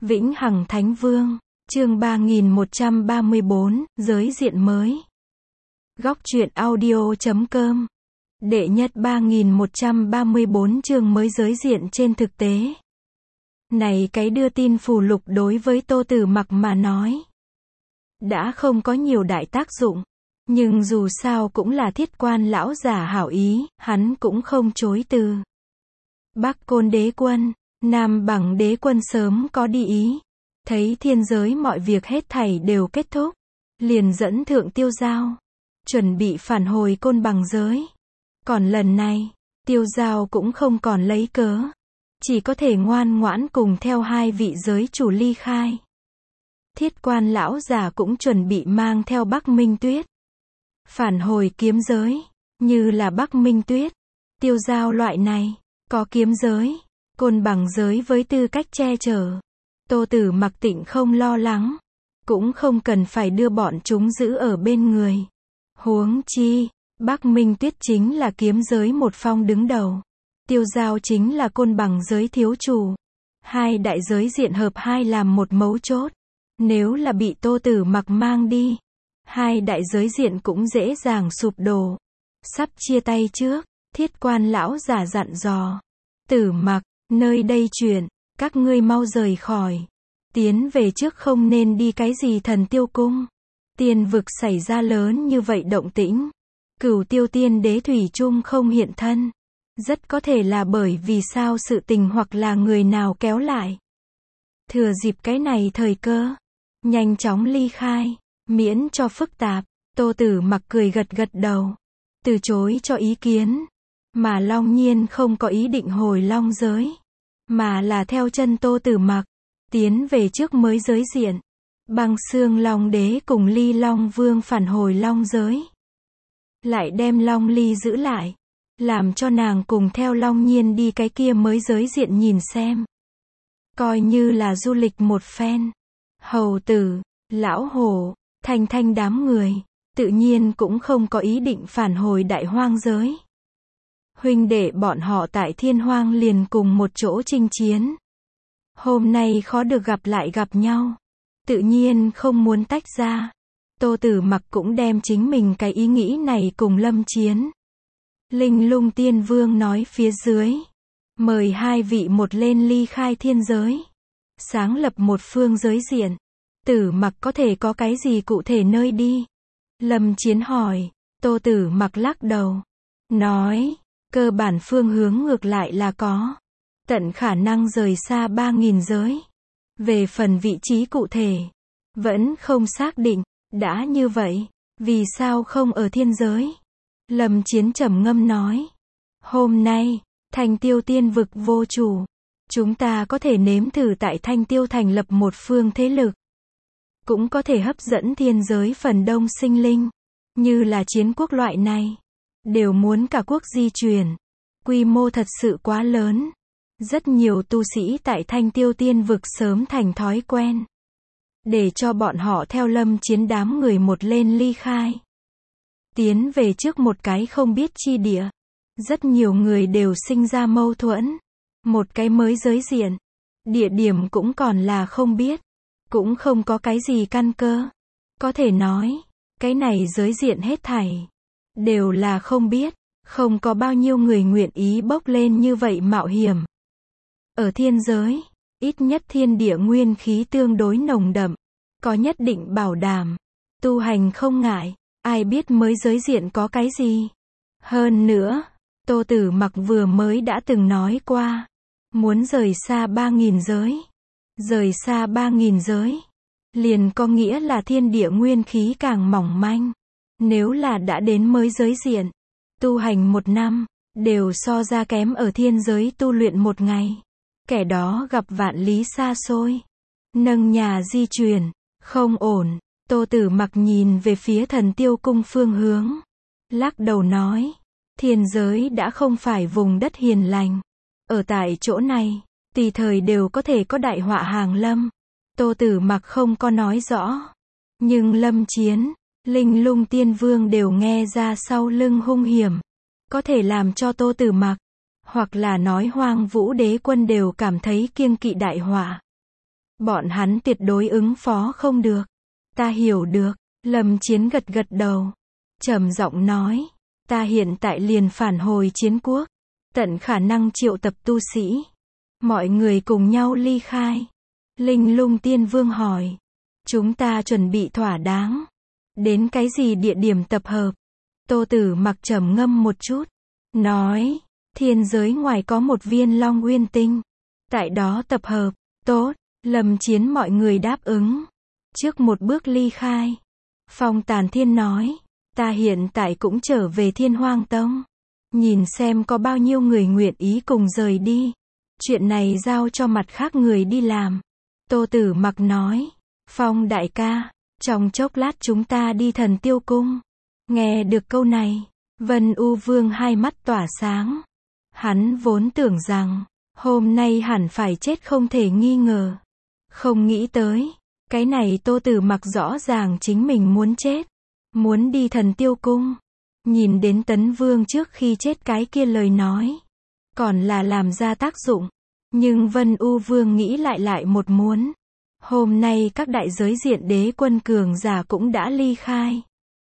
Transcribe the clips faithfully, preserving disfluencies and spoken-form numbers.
Vĩnh Hằng Thánh Vương, chương ba nghìn một trăm ba mươi bốn, giới diện mới. Góc truyện audio chấm com. Đệ nhất ba nghìn một trăm ba mươi bốn chương mới giới diện trên thực tế. Này cái đưa tin phù lục đối với Tô Tử Mặc mà nói, đã không có nhiều đại tác dụng, nhưng dù sao cũng là Thiết Quan lão giả hảo ý, hắn cũng không chối từ. Bắc Côn đế quân, Nam Bằng đế quân sớm có đi ý, thấy thiên giới mọi việc hết thảy đều kết thúc, liền dẫn Thượng Tiêu Giao, chuẩn bị phản hồi Côn Bằng giới. Còn lần này, Tiêu Giao cũng không còn lấy cớ, chỉ có thể ngoan ngoãn cùng theo hai vị giới chủ ly khai. Thiết Quan lão giả cũng chuẩn bị mang theo Bắc Minh Tuyết, phản hồi kiếm giới, như là Bắc Minh Tuyết, Tiêu Giao loại này, có kiếm giới, Côn Bằng giới với tư cách che chở. Tô Tử Mặc tịnh không lo lắng, cũng không cần phải đưa bọn chúng giữ ở bên người. Huống chi, Bắc Minh Tuyết chính là kiếm giới một phong đứng đầu. Tiêu Giao chính là Côn Bằng giới thiếu chủ. Hai đại giới diện hợp hai làm một mấu chốt. Nếu là bị Tô Tử Mặc mang đi, hai đại giới diện cũng dễ dàng sụp đổ. Sắp chia tay trước, Thiết Quan lão giả dặn dò. Tử Mặc, nơi đây chuyện, các ngươi mau rời khỏi. Tiến về trước không nên đi cái gì Thần Tiêu cung. Tiên vực xảy ra lớn như vậy động tĩnh. Cửu Tiêu tiên đế thủy chung không hiện thân. Rất có thể là bởi vì sao sự tình hoặc là người nào kéo lại. Thừa dịp cái này thời cơ, nhanh chóng ly khai, miễn cho phức tạp. Tô Tử Mặc cười gật gật đầu, từ chối cho ý kiến. Mà Long Nhiên không có ý định hồi Long giới, mà là theo chân Tô Tử Mặc, tiến về trước mới giới diện. Băng Xương Long đế cùng Ly Long Vương phản hồi Long giới, lại đem Long Ly giữ lại, làm cho nàng cùng theo Long Nhiên đi cái kia mới giới diện nhìn xem. Coi như là du lịch một phen. Hầu tử, lão hổ, Thanh Thanh đám người, tự nhiên cũng không có ý định phản hồi Đại Hoang giới. Huynh đệ bọn họ tại Thiên Hoang liền cùng một chỗ chinh chiến. Hôm nay khó được gặp lại gặp nhau, tự nhiên không muốn tách ra. Tô Tử Mặc cũng đem chính mình cái ý nghĩ này cùng Lâm Chiến, Linh Lung Tiên Vương nói phía dưới. Mời hai vị một lên ly khai thiên giới, sáng lập một phương giới diện. Tử Mặc có thể có cái gì cụ thể nơi đi? Lâm Chiến hỏi. Tô Tử Mặc lắc đầu, nói, cơ bản phương hướng ngược lại là có. Tận khả năng rời xa ba nghìn giới. Về phần vị trí cụ thể, vẫn không xác định. Đã như vậy, vì sao không ở thiên giới? Lâm Chiến trầm ngâm nói. Hôm nay, Thanh Tiêu tiên vực vô chủ. Chúng ta có thể nếm thử tại Thanh Tiêu thành lập một phương thế lực. Cũng có thể hấp dẫn thiên giới phần đông sinh linh. Như là chiến quốc loại này. Đều muốn cả quốc di chuyển. Quy mô thật sự quá lớn. Rất nhiều tu sĩ tại Thanh Tiêu tiên vực sớm thành thói quen. Để cho bọn họ theo Lâm Chiến đám người một lên ly khai. Tiến về trước một cái không biết chi địa. Rất nhiều người đều sinh ra mâu thuẫn. Một cái mới giới diện. Địa điểm cũng còn là không biết. Cũng không có cái gì căn cơ. Có thể nói, cái này giới diện hết thảy đều là không biết. Không có bao nhiêu người nguyện ý bốc lên như vậy mạo hiểm. Ở thiên giới, ít nhất thiên địa nguyên khí tương đối nồng đậm, có nhất định bảo đảm. Tu hành không ngại, ai biết mới giới diện có cái gì. Hơn nữa, Tô Tử Mặc vừa mới đã từng nói qua, muốn rời xa ba nghìn giới. Rời xa ba nghìn giới, liền có nghĩa là thiên địa nguyên khí càng mỏng manh. Nếu là đã đến mới giới diện, tu hành một năm, đều so ra kém ở thiên giới tu luyện một ngày. Kẻ đó gặp vạn lý xa xôi, nâng nhà di chuyển, không ổn. Tô Tử Mặc nhìn về phía Thần Tiêu cung phương hướng, lắc đầu nói, thiên giới đã không phải vùng đất hiền lành. Ở tại chỗ này, tùy thời đều có thể có đại họa hàng lâm. Tô Tử Mặc không có nói rõ, nhưng Lâm Chiến, Linh Lung Tiên Vương đều nghe ra sau lưng hung hiểm, có thể làm cho Tô Tử Mặc, hoặc là nói Hoang Vũ Đế quân đều cảm thấy kiêng kỵ đại họa. Bọn hắn tuyệt đối ứng phó không được. Ta hiểu được. Lâm Chiến gật gật đầu. Trầm giọng nói. Ta hiện tại liền phản hồi chiến quốc. Tận khả năng triệu tập tu sĩ. Mọi người cùng nhau ly khai. Linh Lung Tiên Vương hỏi. Chúng ta chuẩn bị thỏa đáng. Đến cái gì địa điểm tập hợp? Tô Tử Mặc trầm ngâm một chút. Nói. Thiên giới ngoài có một viên Long Uyên Tinh. Tại đó tập hợp. Tốt. Lâm Chiến mọi người đáp ứng. Trước một bước ly khai. Phong Tàn Thiên nói. Ta hiện tại cũng trở về Thiên Hoang Tông. Nhìn xem có bao nhiêu người nguyện ý cùng rời đi. Chuyện này giao cho mặt khác người đi làm. Tô Tử Mặc nói. Phong đại ca. Trong chốc lát chúng ta đi Thần Tiêu Cung. Nghe được câu này. Vân U Vương hai mắt tỏa sáng. Hắn vốn tưởng rằng. Hôm nay hẳn phải chết không thể nghi ngờ. Không nghĩ tới. Cái này Tô Tử Mặc rõ ràng chính mình muốn chết. Muốn đi Thần Tiêu Cung. Nhìn đến Tấn Vương trước khi chết cái kia lời nói. Còn là làm ra tác dụng. Nhưng Vân U Vương nghĩ lại lại một muốn. Hôm nay các đại giới diện đế quân cường giả cũng đã ly khai.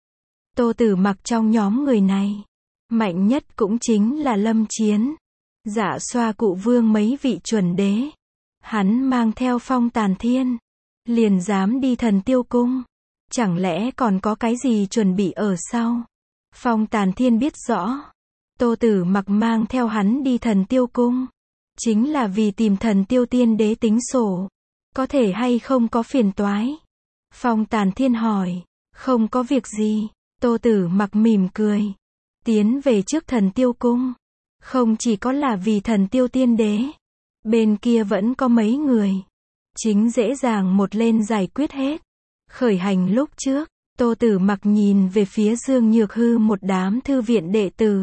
Tô Tử Mặc trong nhóm người này. Mạnh nhất cũng chính là Lâm Chiến. Dạ Xoa Cụ Vương mấy vị chuẩn đế. Hắn mang theo Phong Tàn Thiên. Liền dám đi Thần Tiêu Cung. Chẳng lẽ còn có cái gì chuẩn bị ở sau? Phong Tàn Thiên biết rõ. Tô Tử Mặc mang theo hắn đi Thần Tiêu Cung. Chính là vì tìm Thần Tiêu Tiên Đế tính sổ. Có thể hay không có phiền toái? Phong Tàn Thiên hỏi. Không có việc gì. Tô Tử Mặc mỉm cười. Tiến về trước Thần Tiêu Cung. Không chỉ có là vì Thần Tiêu Tiên Đế. Bên kia vẫn có mấy người. Chính dễ dàng một lên giải quyết hết. Khởi hành lúc trước. Tô Tử Mặc nhìn về phía Dương Nhược Hư một đám thư viện đệ tử.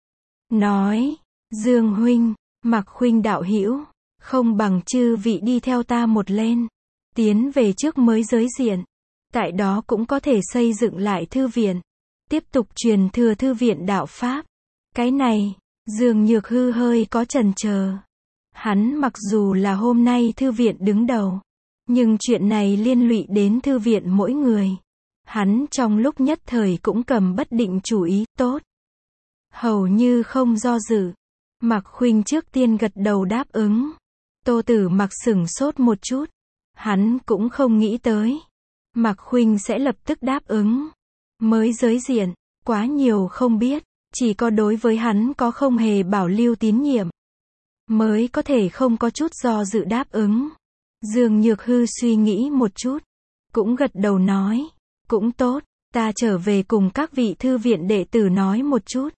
Nói. Dương huynh. Mặc huynh đạo hữu. Không bằng chư vị đi theo ta một lên. Tiến về trước mới giới diện. Tại đó cũng có thể xây dựng lại thư viện. Tiếp tục truyền thừa thư viện đạo Pháp. Cái này. Dương Nhược Hư hơi có chần chờ. Hắn mặc dù là hôm nay thư viện đứng đầu. Nhưng chuyện này liên lụy đến thư viện mỗi người. Hắn trong lúc nhất thời cũng cầm bất định chủ ý. Tốt. Hầu như không do dự. Mạc Khuynh trước tiên gật đầu đáp ứng. Tô Tử Mặc sửng sốt một chút. Hắn cũng không nghĩ tới. Mạc Khuynh sẽ lập tức đáp ứng. Mới giới diện. Quá nhiều không biết. Chỉ có đối với hắn có không hề bảo lưu tín nhiệm. Mới có thể không có chút do dự đáp ứng. Dương Nhược Hư suy nghĩ một chút. Cũng gật đầu nói. Cũng tốt. Ta trở về cùng các vị thư viện đệ tử nói một chút.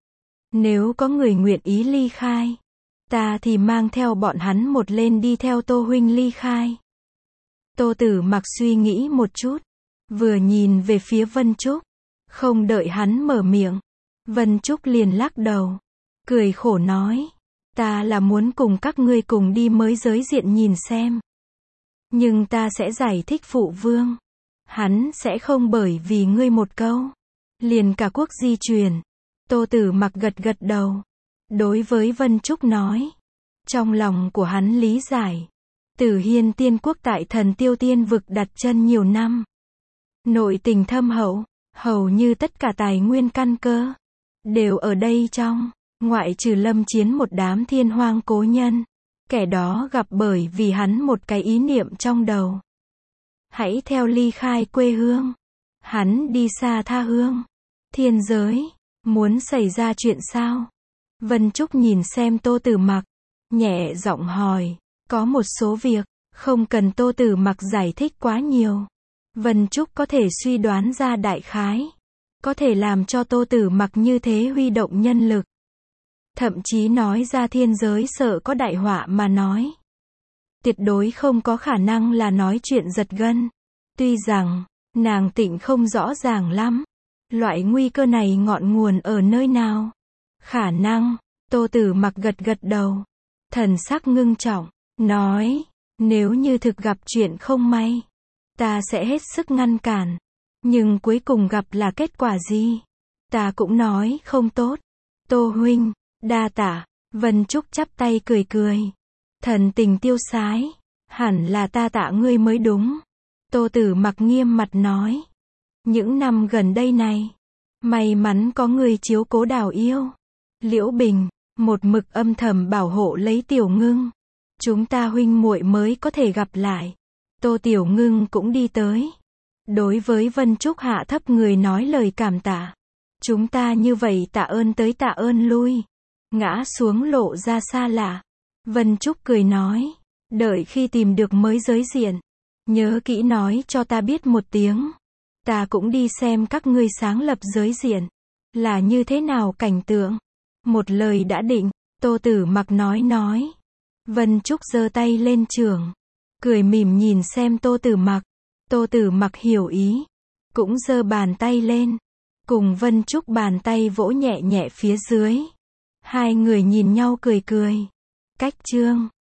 Nếu có người nguyện ý ly khai. Ta thì mang theo bọn hắn một lên đi theo Tô huynh ly khai. Tô Tử Mặc suy nghĩ một chút. Vừa nhìn về phía Vân Trúc. Không đợi hắn mở miệng. Vân Trúc liền lắc đầu. Cười khổ nói. Ta là muốn cùng các ngươi cùng đi mới giới diện nhìn xem. Nhưng ta sẽ giải thích phụ vương. Hắn sẽ không bởi vì ngươi một câu. Liền cả quốc di chuyển. Tô Tử Mặc gật gật đầu. Đối với Vân Trúc nói. Trong lòng của hắn lý giải. Tử Hiên Tiên Quốc tại Thần Tiêu Tiên Vực đặt chân nhiều năm. Nội tình thâm hậu. Hầu như tất cả tài nguyên căn cơ. Đều ở đây trong. Ngoại trừ Lâm Chiến một đám thiên hoang cố nhân. Kẻ đó gặp bởi vì hắn một cái ý niệm trong đầu. Hãy theo ly khai quê hương. Hắn đi xa tha hương. Thiên giới. Muốn xảy ra chuyện sao? Vân Trúc nhìn xem Tô Tử Mặc. Nhẹ giọng hỏi. Có một số việc. Không cần Tô Tử Mặc giải thích quá nhiều. Vân Trúc có thể suy đoán ra đại khái. Có thể làm cho Tô Tử Mặc như thế huy động nhân lực. Thậm chí nói ra thiên giới sợ có đại họa mà nói. Tuyệt đối không có khả năng là nói chuyện giật gân. Tuy rằng, nàng Tịnh không rõ ràng lắm. Loại nguy cơ này ngọn nguồn ở nơi nào? Khả năng, Tô Tử Mặc gật gật đầu. Thần sắc ngưng trọng, nói, nếu như thực gặp chuyện không may, ta sẽ hết sức ngăn cản. Nhưng cuối cùng gặp là kết quả gì? Ta cũng nói không tốt. Tô huynh, đa tạ. Vân Trúc chắp tay cười cười. Thần tình tiêu sái. Hẳn là ta tạ ngươi mới đúng. Tô Tử Mặc nghiêm mặt nói. Những năm gần đây này, may mắn có người chiếu cố Đào Yêu. Liễu Bình, một mực âm thầm bảo hộ lấy Tiểu Ngưng. Chúng ta huynh muội mới có thể gặp lại. Tô Tiểu Ngưng cũng đi tới. Đối với Vân Trúc hạ thấp người nói lời cảm tạ. Chúng ta như vậy tạ ơn tới tạ ơn lui. Ngã xuống lộ ra xa lạ. Vân Trúc cười nói. Đợi khi tìm được mới giới diện. Nhớ kỹ nói cho ta biết một tiếng. Ta cũng đi xem các ngươi sáng lập giới diện. Là như thế nào cảnh tượng. Một lời đã định. Tô Tử Mặc nói nói. Vân Trúc giơ tay lên chưởng. Cười mỉm nhìn xem Tô Tử Mặc. Tô Tử Mặc hiểu ý. Cũng giơ bàn tay lên. Cùng Vân Trúc bàn tay vỗ nhẹ nhẹ phía dưới. Hai người nhìn nhau cười cười. Cách chương